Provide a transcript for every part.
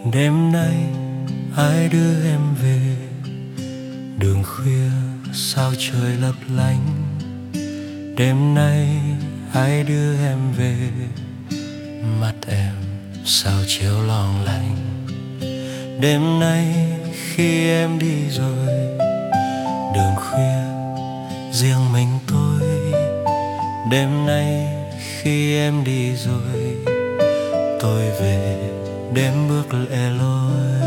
Đêm nay ai đưa em về, đường khuya sao trời lấp lánh. Đêm nay ai đưa em về, mắt em sao chiếu long lanh. Đêm nay khi em đi rồi, đường khuya riêng mình tôi. Đêm nay khi em đi rồi, tôi về đêm bước lẻ loi.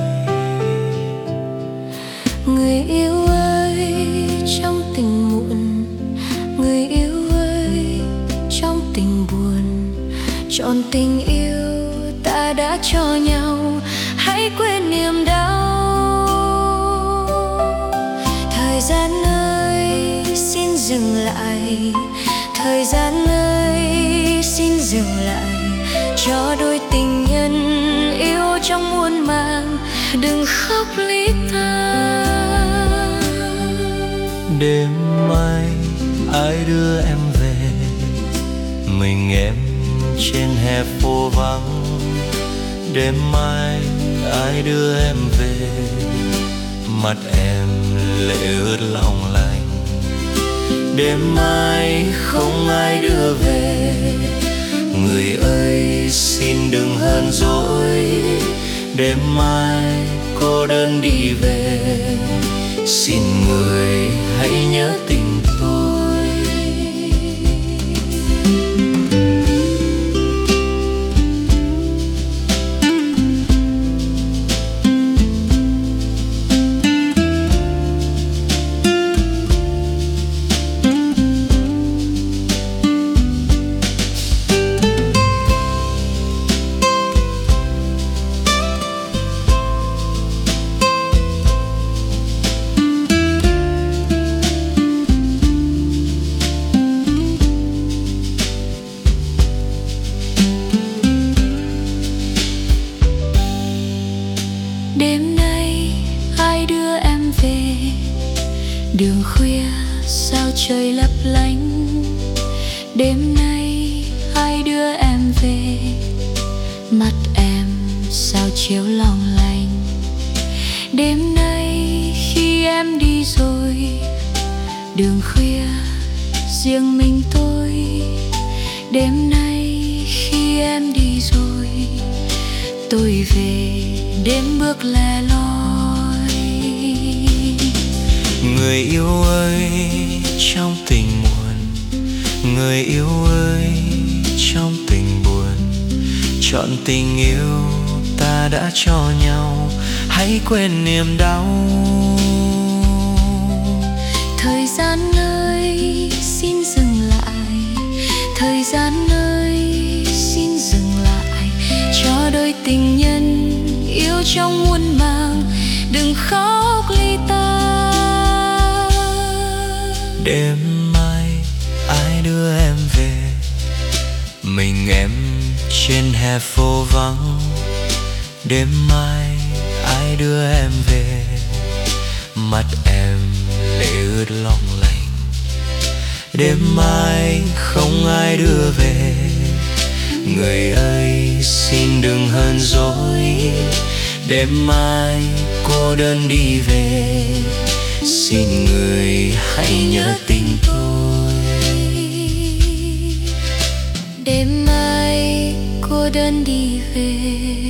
Người yêu ơi, trong tình muộn, người yêu ơi, trong tình buồn, trọn tình yêu ta đã cho nhau, hãy quên niềm đau. Thời gian ơi, xin dừng lại, thời gian ơi, xin dừng lại, cho đôi tình nhân yêu trong muôn màng đừng khóc ly tan. Đêm mai ai đưa em về, mình em trên hè phố vắng. Đêm mai ai đưa em về, mắt em lệ ướt lòng lành. Đêm mai không ai đưa về, người ơi xin đừng hờn dỗi. Đêm mai cô đơn đi về, xin người hãy nhớ tình tôi. Đêm nay ai đưa em về, đường khuya sao trời lấp lánh. Đêm nay ai đưa em về, mắt em sao chiếu long lanh. Đêm nay khi em đi rồi, đường khuya riêng mình tôi. Đêm nay khi em đi rồi, tôi về đêm bước lẻ loi. Người yêu ơi, trong tình muộn, người yêu ơi, trong tình buồn, trọn tình yêu ta đã cho nhau, hãy quên niềm đau. Thời gian ơi, xin dừng lại, thời gian ơi, xin dừng lại, cho đôi tình nhân yêu trong muôn màng đừng khóc ly tan. Đêm mai ai đưa em về, mình em trên hè phố vắng. Đêm mai ai đưa em về, mắt em lệ ướt long lanh. Đêm mai không ai đưa về, người ơi xin đừng hờn dỗi. Đêm mai cô đơn đi về, xin người hãy nhớ tình tôi. Đêm mai cô đơn đi về,